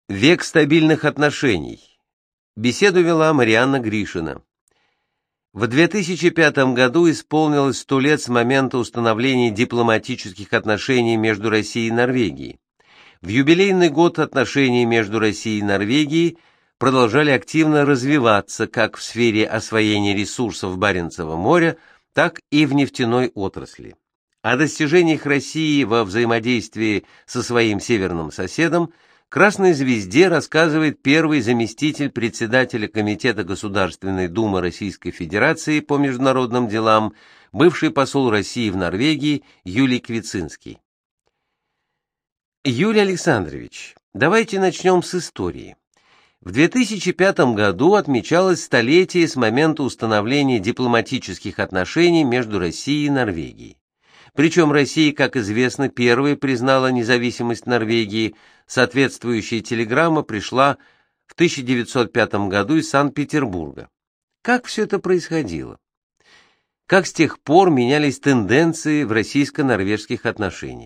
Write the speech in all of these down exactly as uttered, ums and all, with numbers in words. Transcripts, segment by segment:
Век стабильных отношений. Беседу вела Марианна Гришина. В две тысячи пятом году исполнилось сто лет с момента установления дипломатических отношений между Россией и Норвегией. В юбилейный год отношения между Россией и Норвегией продолжали активно развиваться как в сфере освоения ресурсов Баренцева моря, так и в нефтяной отрасли. О достижениях России во взаимодействии со своим северным соседом «Красной звезде» рассказывает первый заместитель председателя Комитета Государственной Думы Российской Федерации по международным делам, бывший посол России в Норвегии Юлий Квицинский. Юлий Александрович, давайте начнем с истории. В две тысячи пятом году отмечалось столетие с момента установления дипломатических отношений между Россией и Норвегией. Причем Россия, как известно, первой признала независимость Норвегии. Соответствующая телеграмма пришла в тысяча девятьсот пятом году из Санкт-Петербурга. Как все это происходило? Как с тех пор менялись тенденции в российско-норвежских отношениях?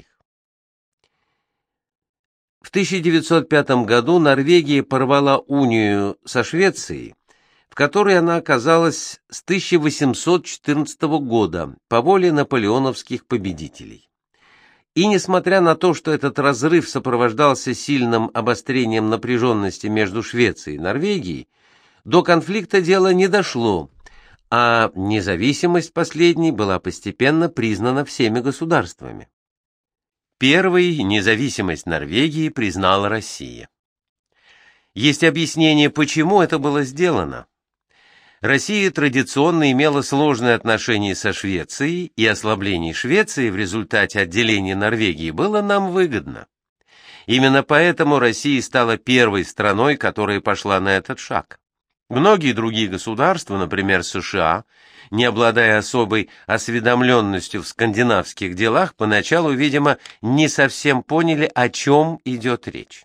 В тысяча девятьсот пятом году Норвегия порвала унию со Швецией, в которой она оказалась с тысяча восемьсот четырнадцатого года по воле наполеоновских победителей. И несмотря на то, что этот разрыв сопровождался сильным обострением напряженности между Швецией и Норвегией, до конфликта дело не дошло, а независимость последней была постепенно признана всеми государствами. Первой независимость Норвегии признала Россия. Есть объяснение, почему это было сделано. Россия традиционно имела сложные отношения со Швецией, и ослабление Швеции в результате отделения Норвегии было нам выгодно. Именно поэтому Россия стала первой страной, которая пошла на этот шаг. Многие другие государства, например, США, не обладая особой осведомленностью в скандинавских делах, поначалу, видимо, не совсем поняли, о чем идет речь.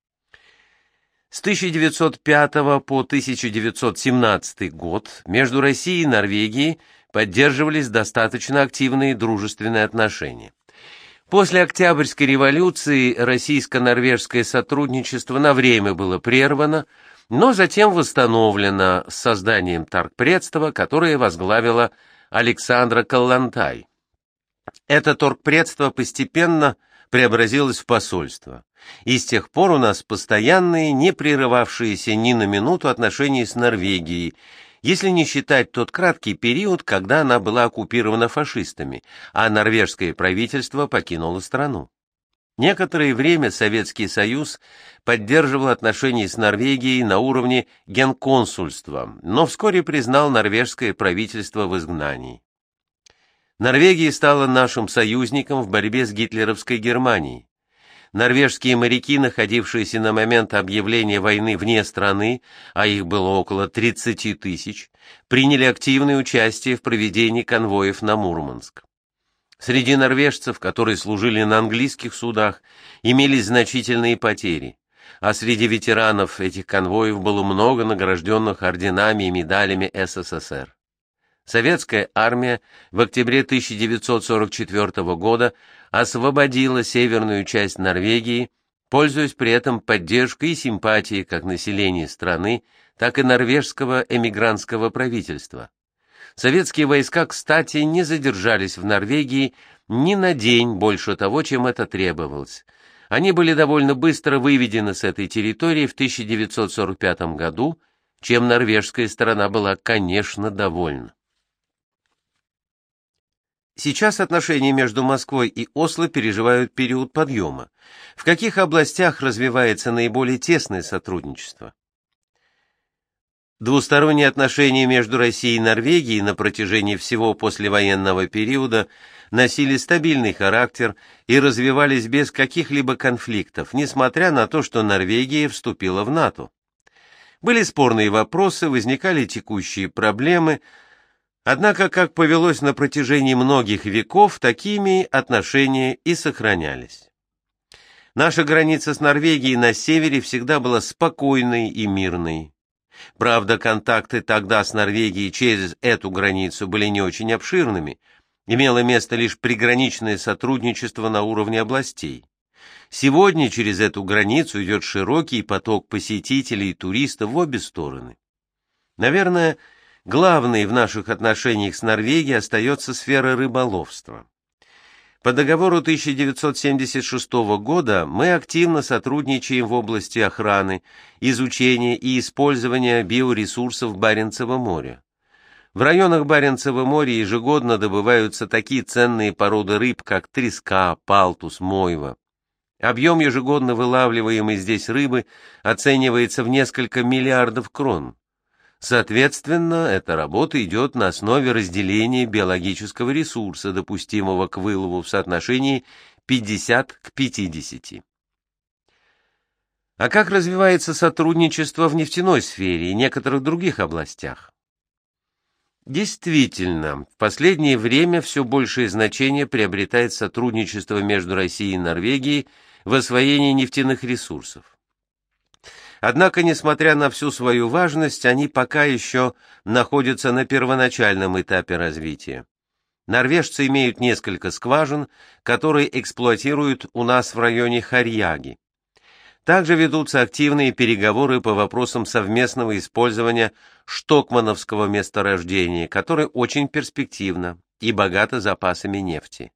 С тысяча девятьсот пятого по тысяча девятьсот семнадцатый год между Россией и Норвегией поддерживались достаточно активные дружественные отношения. После Октябрьской революции российско-норвежское сотрудничество на время было прервано, но затем восстановлено с созданием торгпредства, которое возглавила Александра Коллонтай. Это торгпредство постепенно преобразилось в посольство. И с тех пор у нас постоянные, не прерывавшиеся ни на минуту отношения с Норвегией, если не считать тот краткий период, когда она была оккупирована фашистами, а норвежское правительство покинуло страну. Некоторое время Советский Союз поддерживал отношения с Норвегией на уровне генконсульства, но вскоре признал норвежское правительство в изгнании. Норвегия стала нашим союзником в борьбе с гитлеровской Германией. Норвежские моряки, находившиеся на момент объявления войны вне страны, а их было около тридцати тысяч, приняли активное участие в проведении конвоев на Мурманск. Среди норвежцев, которые служили на английских судах, имелись значительные потери, а среди ветеранов этих конвоев было много награжденных орденами и медалями СССР. Советская армия в октябре тысяча девятьсот сорок четвёртого года освободила северную часть Норвегии, пользуясь при этом поддержкой и симпатией как населения страны, так и норвежского эмигрантского правительства. Советские войска, кстати, не задержались в Норвегии ни на день больше того, чем это требовалось. Они были довольно быстро выведены с этой территории в тысяча девятьсот сорок пятом году, чем норвежская сторона была, конечно, довольна. Сейчас отношения между Москвой и Осло переживают период подъема. В каких областях развивается наиболее тесное сотрудничество? Двусторонние отношения между Россией и Норвегией на протяжении всего послевоенного периода носили стабильный характер и развивались без каких-либо конфликтов, несмотря на то, что Норвегия вступила в НАТО. Были спорные вопросы, возникали текущие проблемы. Однако, как повелось на протяжении многих веков, такими отношения и сохранялись. Наша граница с Норвегией на севере всегда была спокойной и мирной. Правда, контакты тогда с Норвегией через эту границу были не очень обширными, имело место лишь приграничное сотрудничество на уровне областей. Сегодня через эту границу идет широкий поток посетителей и туристов в обе стороны. Наверное, главной в наших отношениях с Норвегией остается сфера рыболовства. По договору тысяча девятьсот семьдесят шестого года мы активно сотрудничаем в области охраны, изучения и использования биоресурсов Баренцева моря. В районах Баренцева моря ежегодно добываются такие ценные породы рыб, как треска, палтус, мойва. Объем ежегодно вылавливаемой здесь рыбы оценивается в несколько миллиардов крон. Соответственно, эта работа идет на основе разделения биологического ресурса, допустимого к вылову в соотношении пятьдесят к пятидесяти. А как развивается сотрудничество в нефтяной сфере и некоторых других областях? Действительно, в последнее время все большее значение приобретает сотрудничество между Россией и Норвегией в освоении нефтяных ресурсов. Однако, несмотря на всю свою важность, они пока еще находятся на первоначальном этапе развития. Норвежцы имеют несколько скважин, которые эксплуатируют у нас в районе Харьяги. Также ведутся активные переговоры по вопросам совместного использования штокмановского месторождения, которое очень перспективно и богато запасами нефти.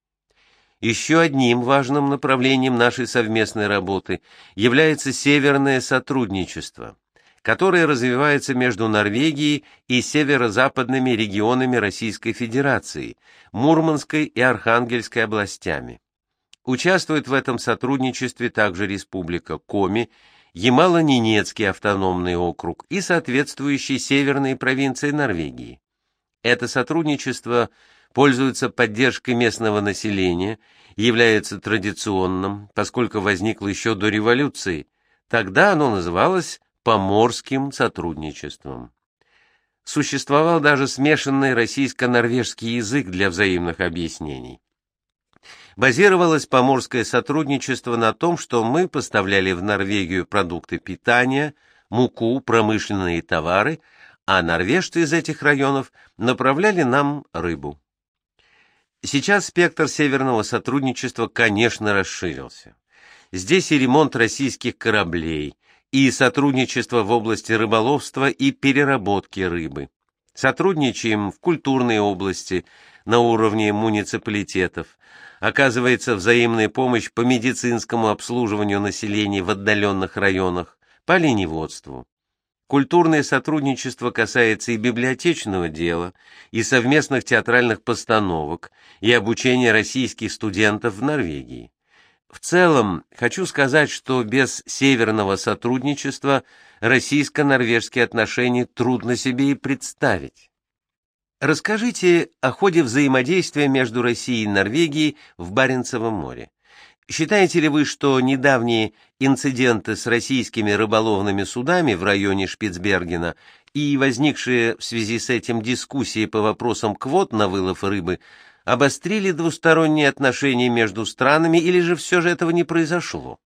Еще одним важным направлением нашей совместной работы является северное сотрудничество, которое развивается между Норвегией и северо-западными регионами Российской Федерации, Мурманской и Архангельской областями. Участвует в этом сотрудничестве также Республика Коми, Ямало-Ненецкий автономный округ и соответствующие северные провинции Норвегии. Это сотрудничество пользуется поддержкой местного населения, является традиционным, поскольку возникло еще до революции. Тогда оно называлось Поморским сотрудничеством. Существовал даже смешанный российско-норвежский язык для взаимных объяснений. Базировалось поморское сотрудничество на том, что мы поставляли в Норвегию продукты питания, муку, промышленные товары, а норвежцы из этих районов направляли нам рыбу. Сейчас спектр северного сотрудничества, конечно, расширился. Здесь и ремонт российских кораблей, и сотрудничество в области рыболовства и переработки рыбы. Сотрудничаем в культурной области на уровне муниципалитетов. Оказывается взаимная помощь по медицинскому обслуживанию населения в отдаленных районах, по оленеводству. Культурное сотрудничество касается и библиотечного дела, и совместных театральных постановок, и обучения российских студентов в Норвегии. В целом, хочу сказать, что без северного сотрудничества российско-норвежские отношения трудно себе и представить. Расскажите о ходе взаимодействия между Россией и Норвегией в Баренцевом море. Считаете ли вы, что недавние инциденты с российскими рыболовными судами в районе Шпицбергена и возникшие в связи с этим дискуссии по вопросам квот на вылов рыбы обострили двусторонние отношения между странами, или же все же этого не произошло?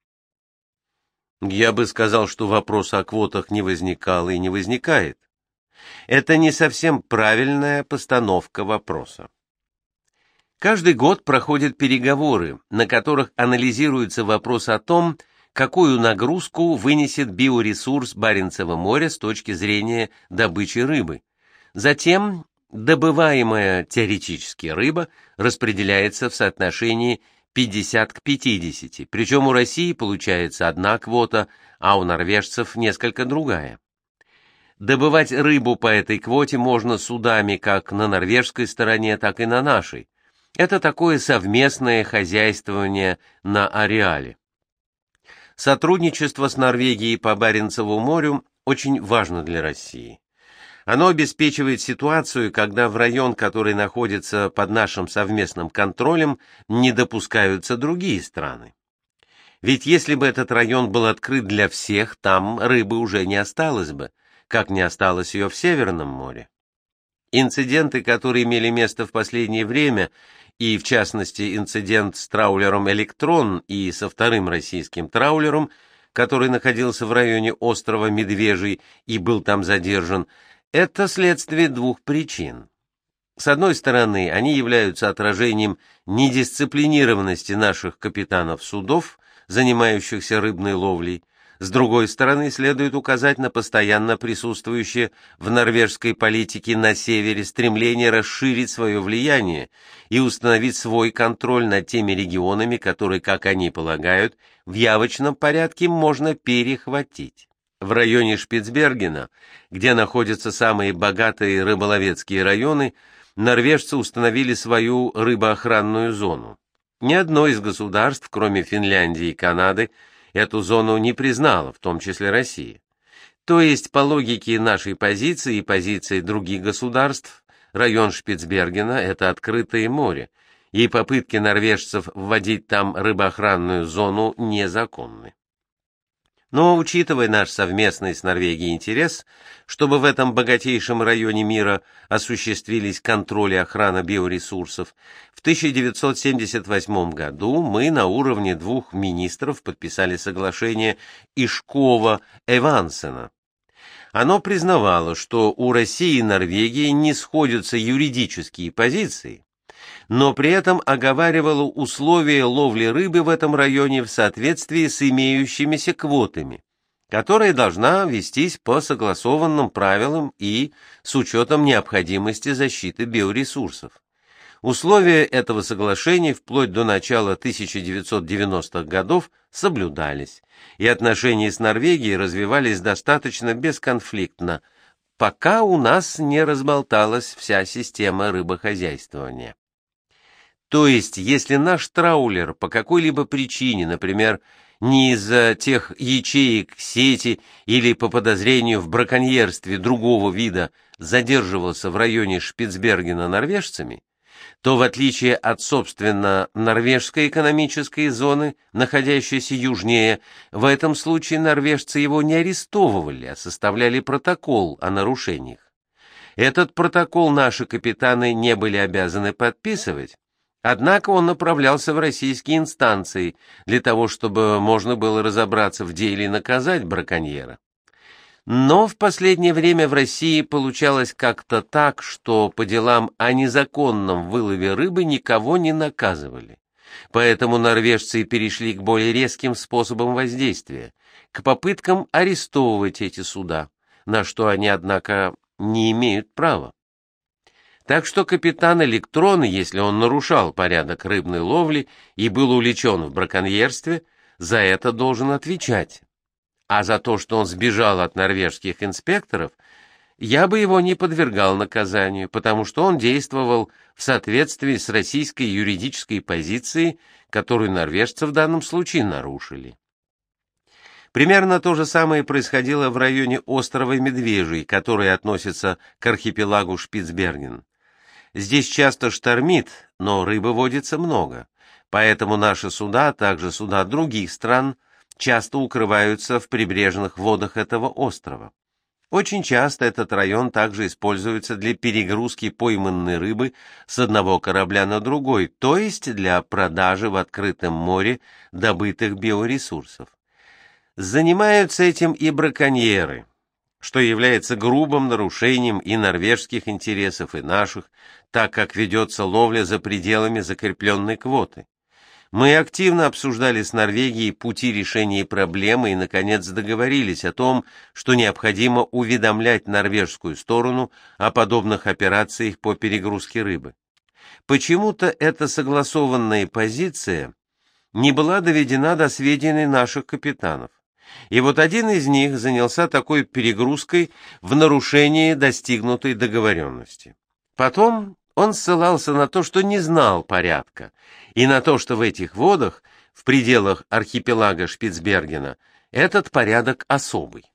Я бы сказал, что вопроса о квотах не возникало и не возникает. Это не совсем правильная постановка вопроса. Каждый год проходят переговоры, на которых анализируется вопрос о том, какую нагрузку вынесет биоресурс Баренцева моря с точки зрения добычи рыбы. Затем добываемая теоретически рыба распределяется в соотношении пятьдесят к пятидесяти, причем у России получается одна квота, а у норвежцев несколько другая. Добывать рыбу по этой квоте можно судами как на норвежской стороне, так и на нашей. Это такое совместное хозяйствование на ареале. Сотрудничество с Норвегией по Баренцеву морю очень важно для России. Оно обеспечивает ситуацию, когда в район, который находится под нашим совместным контролем, не допускаются другие страны. Ведь если бы этот район был открыт для всех, там рыбы уже не осталось бы, как не осталось ее в Северном море. Инциденты, которые имели место в последнее время, и в частности инцидент с траулером «Электрон» и со вторым российским траулером, который находился в районе острова Медвежий и был там задержан, это следствие двух причин. С одной стороны, они являются отражением недисциплинированности наших капитанов судов, занимающихся рыбной ловлей. С другой стороны, следует указать на постоянно присутствующее в норвежской политике на севере стремление расширить свое влияние и установить свой контроль над теми регионами, которые, как они полагают, в явочном порядке можно перехватить. В районе Шпицбергена, где находятся самые богатые рыболовецкие районы, норвежцы установили свою рыбоохранную зону. Ни одно из государств, кроме Финляндии и Канады, эту зону не признало, в том числе Россия. То есть, по логике нашей позиции и позиции других государств, район Шпицбергена – это открытое море, и попытки норвежцев вводить там рыбоохранную зону незаконны. Но, учитывая наш совместный с Норвегией интерес, чтобы в этом богатейшем районе мира осуществились контроль и охрана биоресурсов, в тысяча девятьсот семьдесят восьмом году мы на уровне двух министров подписали соглашение Ишкова-Эвансена. Оно признавало, что у России и Норвегии не сходятся юридические позиции, но при этом оговаривало условия ловли рыбы в этом районе в соответствии с имеющимися квотами, которая должна вестись по согласованным правилам и с учетом необходимости защиты биоресурсов. Условия этого соглашения вплоть до начала тысяча девятьсот девяностых годов соблюдались, и отношения с Норвегией развивались достаточно бесконфликтно, пока у нас не разболталась вся система рыбохозяйствования. То есть, если наш траулер по какой-либо причине, например, не из-за тех ячеек сети или по подозрению в браконьерстве другого вида задерживался в районе Шпицбергена норвежцами, то в отличие от, собственно, норвежской экономической зоны, находящейся южнее, в этом случае норвежцы его не арестовывали, а составляли протокол о нарушениях. Этот протокол наши капитаны не были обязаны подписывать, однако он направлялся в российские инстанции для того, чтобы можно было разобраться в деле и наказать браконьера. Но в последнее время в России получалось как-то так, что по делам о незаконном вылове рыбы никого не наказывали. Поэтому норвежцы перешли к более резким способам воздействия, к попыткам арестовывать эти суда, на что они, однако, не имеют права. Так что капитан Электрон, если он нарушал порядок рыбной ловли и был увлечен в браконьерстве, за это должен отвечать. А за то, что он сбежал от норвежских инспекторов, я бы его не подвергал наказанию, потому что он действовал в соответствии с российской юридической позицией, которую норвежцы в данном случае нарушили. Примерно то же самое происходило в районе острова Медвежий, который относится к архипелагу Шпицберген. Здесь часто штормит, но рыбы водится много, поэтому наши суда, а также суда других стран, часто укрываются в прибрежных водах этого острова. Очень часто этот район также используется для перегрузки пойманной рыбы с одного корабля на другой, то есть для продажи в открытом море добытых биоресурсов. Занимаются этим и браконьеры, что является грубым нарушением и норвежских интересов, и наших, так как ведется ловля за пределами закрепленной квоты. Мы активно обсуждали с Норвегией пути решения проблемы и, наконец, договорились о том, что необходимо уведомлять норвежскую сторону о подобных операциях по перегрузке рыбы. Почему-то эта согласованная позиция не была доведена до сведений наших капитанов. И вот один из них занялся такой перегрузкой в нарушении достигнутой договоренности. Потом он ссылался на то, что не знал порядка, и на то, что в этих водах, в пределах архипелага Шпицбергена, этот порядок особый.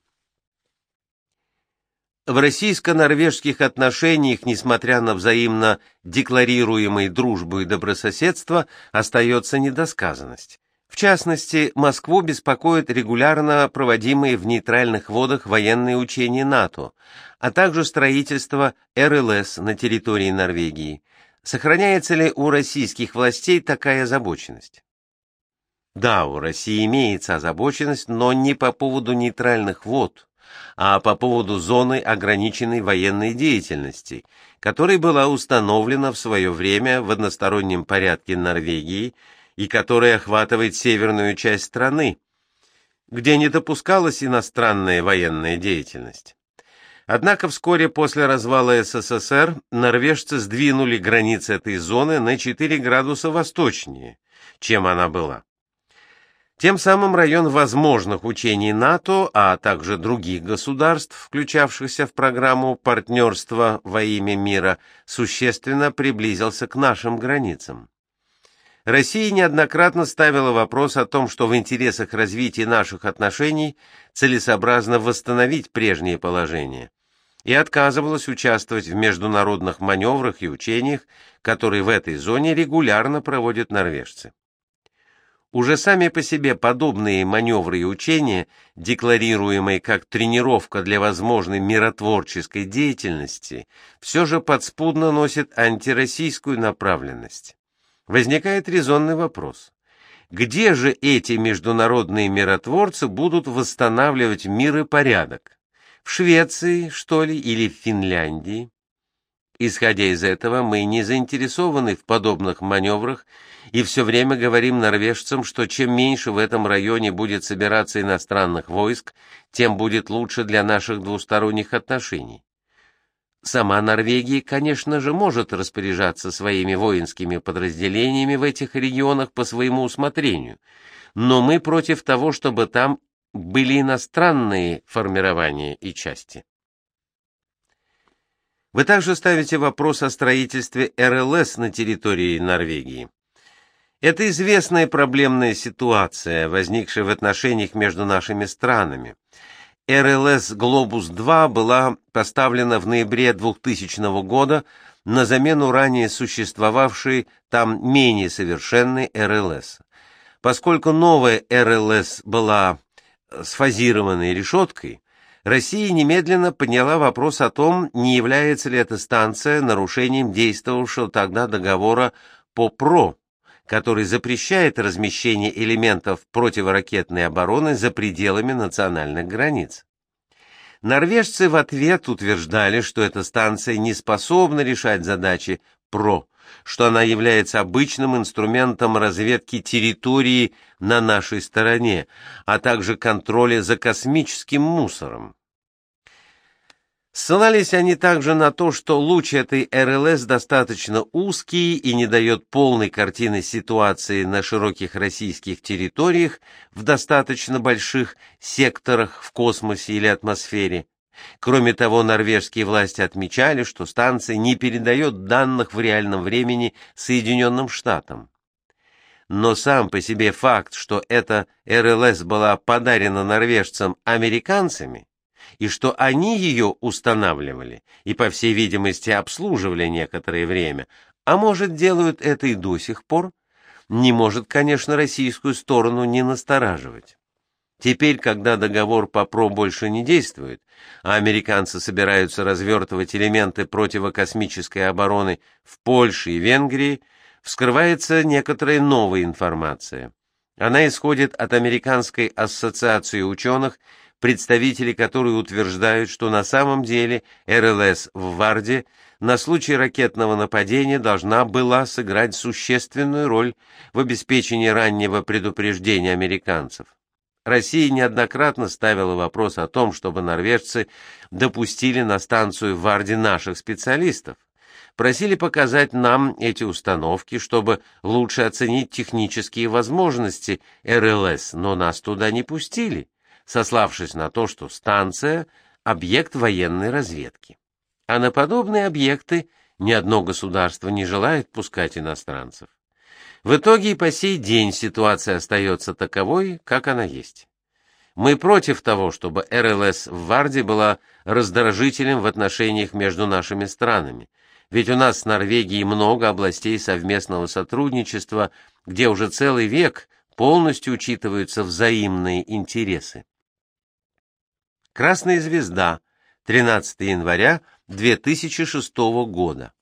В российско-норвежских отношениях, несмотря на взаимно декларируемые дружбу и добрососедство, остается недосказанность. В частности, Москву беспокоят регулярно проводимые в нейтральных водах военные учения НАТО, а также строительство эр эл эс на территории Норвегии. Сохраняется ли у российских властей такая озабоченность? Да, у России имеется озабоченность, но не по поводу нейтральных вод, а по поводу зоны ограниченной военной деятельности, которая была установлена в свое время в одностороннем порядке Норвегии и которая охватывает северную часть страны, где не допускалась иностранная военная деятельность. Однако вскоре после развала СССР норвежцы сдвинули границы этой зоны на четыре градуса восточнее, чем она была. Тем самым район возможных учений НАТО, а также других государств, включавшихся в программу партнерства во имя мира, существенно приблизился к нашим границам. Россия неоднократно ставила вопрос о том, что в интересах развития наших отношений целесообразно восстановить прежнее положение, и отказывалась участвовать в международных маневрах и учениях, которые в этой зоне регулярно проводят норвежцы. Уже сами по себе подобные маневры и учения, декларируемые как тренировка для возможной миротворческой деятельности, все же подспудно носят антироссийскую направленность. Возникает резонный вопрос: где же эти международные миротворцы будут восстанавливать мир и порядок? В Швеции, что ли, или в Финляндии? Исходя из этого, мы не заинтересованы в подобных маневрах и все время говорим норвежцам, что чем меньше в этом районе будет собираться иностранных войск, тем будет лучше для наших двусторонних отношений. Сама Норвегия, конечно же, может распоряжаться своими воинскими подразделениями в этих регионах по своему усмотрению, но мы против того, чтобы там были иностранные формирования и части. Вы также ставите вопрос о строительстве эр эл эс на территории Норвегии. Это известная проблемная ситуация, возникшая в отношениях между нашими странами. эр эл эс «Глобус-два» была поставлена в ноябре двухтысячного года на замену ранее существовавшей там менее совершенной эр эл эс. Поскольку новая эр эл эс была с фазированной решеткой, Россия немедленно подняла вопрос о том, не является ли эта станция нарушением действовавшего тогда договора ПОПРО, который запрещает размещение элементов противоракетной обороны за пределами национальных границ. Норвежцы в ответ утверждали, что эта станция не способна решать задачи ПРО, что она является обычным инструментом разведки территории на нашей стороне, а также контроля за космическим мусором. Ссылались они также на то, что луч этой эр эл эс достаточно узкий и не дает полной картины ситуации на широких российских территориях в достаточно больших секторах в космосе или атмосфере. Кроме того, норвежские власти отмечали, что станция не передает данных в реальном времени Соединенным Штатам. Но сам по себе факт, что эта эр эл эс была подарена норвежцам американцами, и что они ее устанавливали и, по всей видимости, обслуживали некоторое время, а может, делают это и до сих пор, не может, конечно, российскую сторону не настораживать. Теперь, когда договор ПОПРО больше не действует, а американцы собираются развертывать элементы противокосмической обороны в Польше и Венгрии, вскрывается некоторая новая информация. Она исходит от Американской ассоциации ученых, представители которой утверждают, что на самом деле эр эл эс в Варде на случай ракетного нападения должна была сыграть существенную роль в обеспечении раннего предупреждения американцев. Россия неоднократно ставила вопрос о том, чтобы норвежцы допустили на станцию в Варде наших специалистов. Просили показать нам эти установки, чтобы лучше оценить технические возможности эр эл эс, но нас туда не пустили, сославшись на то, что станция – объект военной разведки. А на подобные объекты ни одно государство не желает пускать иностранцев. В итоге и по сей день ситуация остается таковой, как она есть. Мы против того, чтобы эр эл эс в Варде была раздражителем в отношениях между нашими странами, ведь у нас с Норвегией много областей совместного сотрудничества, где уже целый век полностью учитываются взаимные интересы. Красная звезда, тринадцатого января две тысячи шестого года.